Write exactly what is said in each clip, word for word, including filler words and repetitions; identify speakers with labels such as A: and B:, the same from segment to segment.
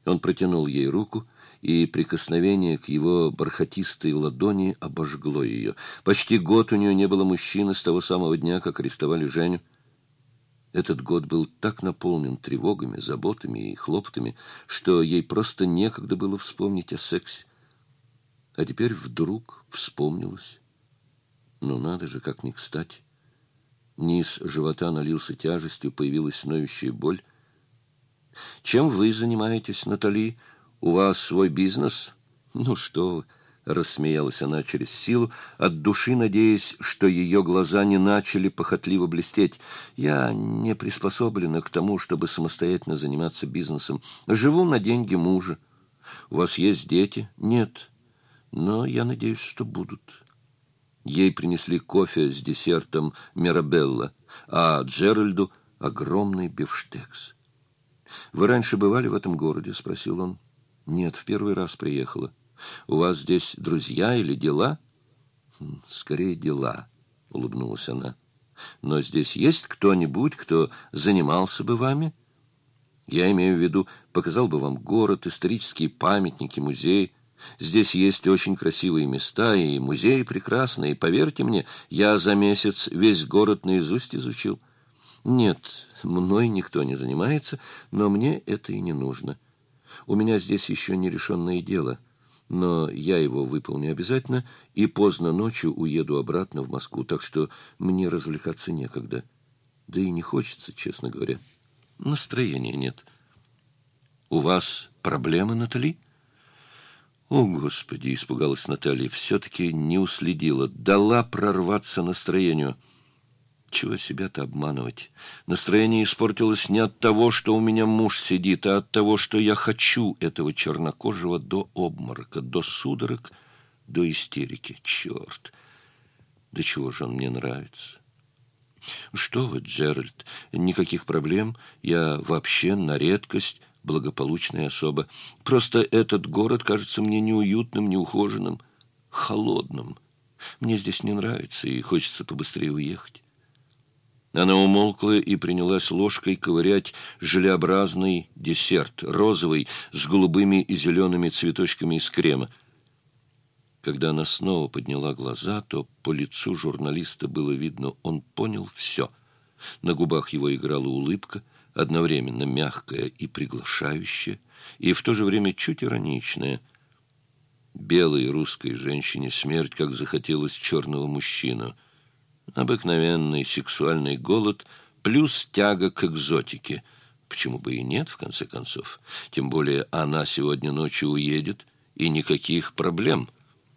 A: Он протянул ей руку, и прикосновение к его бархатистой ладони обожгло ее. Почти год у нее не было мужчины с того самого дня, как арестовали Женю. Этот год был так наполнен тревогами, заботами и хлопотами, что ей просто некогда было вспомнить о сексе. А теперь вдруг вспомнилось. Ну надо же, как ни кстати. Низ живота налился тяжестью, появилась ноющая боль. «Чем вы занимаетесь, Натали? У вас свой бизнес?» «Ну что вы!» — рассмеялась она через силу, от души надеясь, что ее глаза не начали похотливо блестеть. «Я не приспособлена к тому, чтобы самостоятельно заниматься бизнесом. Живу на деньги мужа. У вас есть дети?» «Нет, но я надеюсь, что будут». Ей принесли кофе с десертом Мирабелла, а Джеральду — огромный бифштекс. «Вы раньше бывали в этом городе?» — спросил он. «Нет, в первый раз приехала. У вас здесь друзья или дела?» «Скорее дела», — улыбнулась она. «Но здесь есть кто-нибудь, кто занимался бы вами? Я имею в виду, показал бы вам город, исторические памятники, музей. Здесь есть очень красивые места, и музеи прекрасные. И поверьте мне, я за месяц весь город наизусть изучил. Нет, мной никто не занимается, но мне это и не нужно. У меня здесь еще нерешенное дело, но я его выполню обязательно, и поздно ночью уеду обратно в Москву, так что мне развлекаться некогда. Да и не хочется, честно говоря. Настроения нет». «У вас проблемы, Натали?» «О, Господи!» — испугалась Наталья. Все-таки не уследила. Дала прорваться настроению. Чего себя-то обманывать? Настроение испортилось не от того, что у меня муж сидит, а от того, что я хочу этого чернокожего до обморока, до судорог, до истерики. Черт! Да чего же он мне нравится? Что вы, Джеральд, никаких проблем. Я вообще на редкость благополучная особа. Просто этот город кажется мне неуютным, неухоженным, холодным. Мне здесь не нравится, и хочется побыстрее уехать». Она умолкла и принялась ложкой ковырять желеобразный десерт, розовый, с голубыми и зелеными цветочками из крема. Когда она снова подняла глаза, то по лицу журналиста было видно, он понял все. На губах его играла улыбка, одновременно мягкая и приглашающая, и в то же время чуть ироничная. Белой русской женщине смерть, как захотелось черного мужчину. Обыкновенный сексуальный голод плюс тяга к экзотике. Почему бы и нет, в конце концов? Тем более она сегодня ночью уедет, и никаких проблем.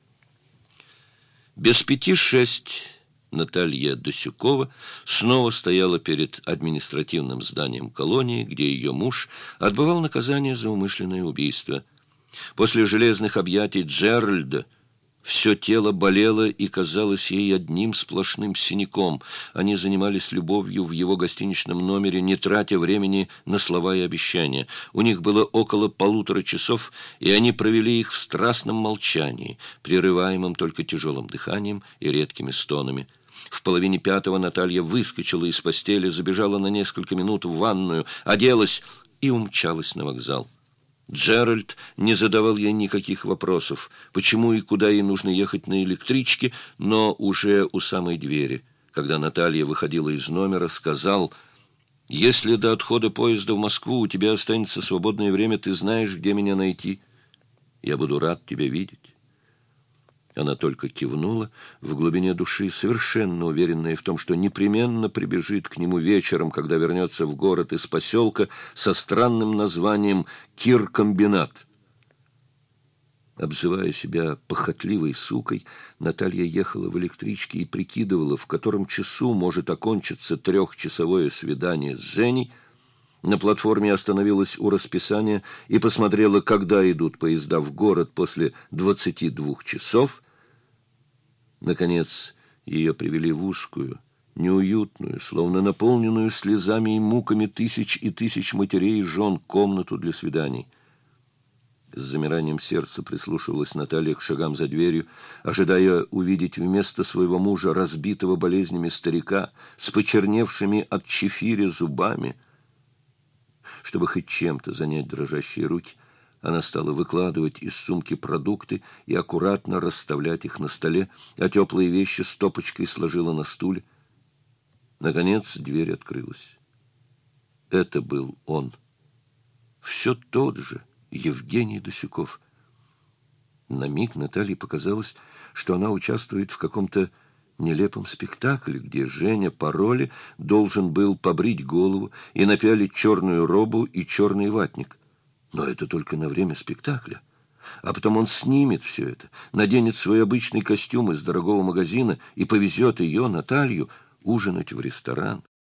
A: Без пяти шесть Наталья Досюкова снова стояла перед административным зданием колонии, где ее муж отбывал наказание за умышленное убийство. После железных объятий Джеральда все тело болело и казалось ей одним сплошным синяком. Они занимались любовью в его гостиничном номере, не тратя времени на слова и обещания. У них было около полутора часов, и они провели их в страстном молчании, прерываемом только тяжелым дыханием и редкими стонами. В половине пятого Наталья выскочила из постели, забежала на несколько минут в ванную, оделась и умчалась на вокзал. Джеральд не задавал ей никаких вопросов, почему и куда ей нужно ехать на электричке, но уже у самой двери, когда Наталья выходила из номера, сказал: «Если до отхода поезда в Москву у тебя останется свободное время, ты знаешь, где меня найти. Я буду рад тебя видеть». Она только кивнула, в глубине души совершенно уверенная в том, что непременно прибежит к нему вечером, когда вернется в город из поселка со странным названием «Киркомбинат». Обзывая себя похотливой сукой, Наталья ехала в электричке и прикидывала, в котором часу может окончиться трехчасовое свидание с Женей. На платформе остановилась у расписания и посмотрела, когда идут поезда в город после двадцати двух часов. Наконец, ее привели в узкую, неуютную, словно наполненную слезами и муками тысяч и тысяч матерей и жен комнату для свиданий. С замиранием сердца прислушивалась Наталья к шагам за дверью, ожидая увидеть вместо своего мужа разбитого болезнями старика с почерневшими от чефиря зубами. Чтобы хоть чем-то занять дрожащие руки, Она стала выкладывать из сумки продукты и аккуратно расставлять их на столе, а теплые вещи стопочкой сложила на стуле. Наконец дверь открылась. Это был он. Все тот же Евгений Досюков. На миг Наталье показалось, что она участвует в каком-то нелепом спектакле, где Женя по роли должен был побрить голову и напялить черную робу и черный ватник. Но это только на время спектакля. А потом он снимет все это, наденет свой обычный костюм из дорогого магазина и повезет ее, Наталью, ужинать в ресторан.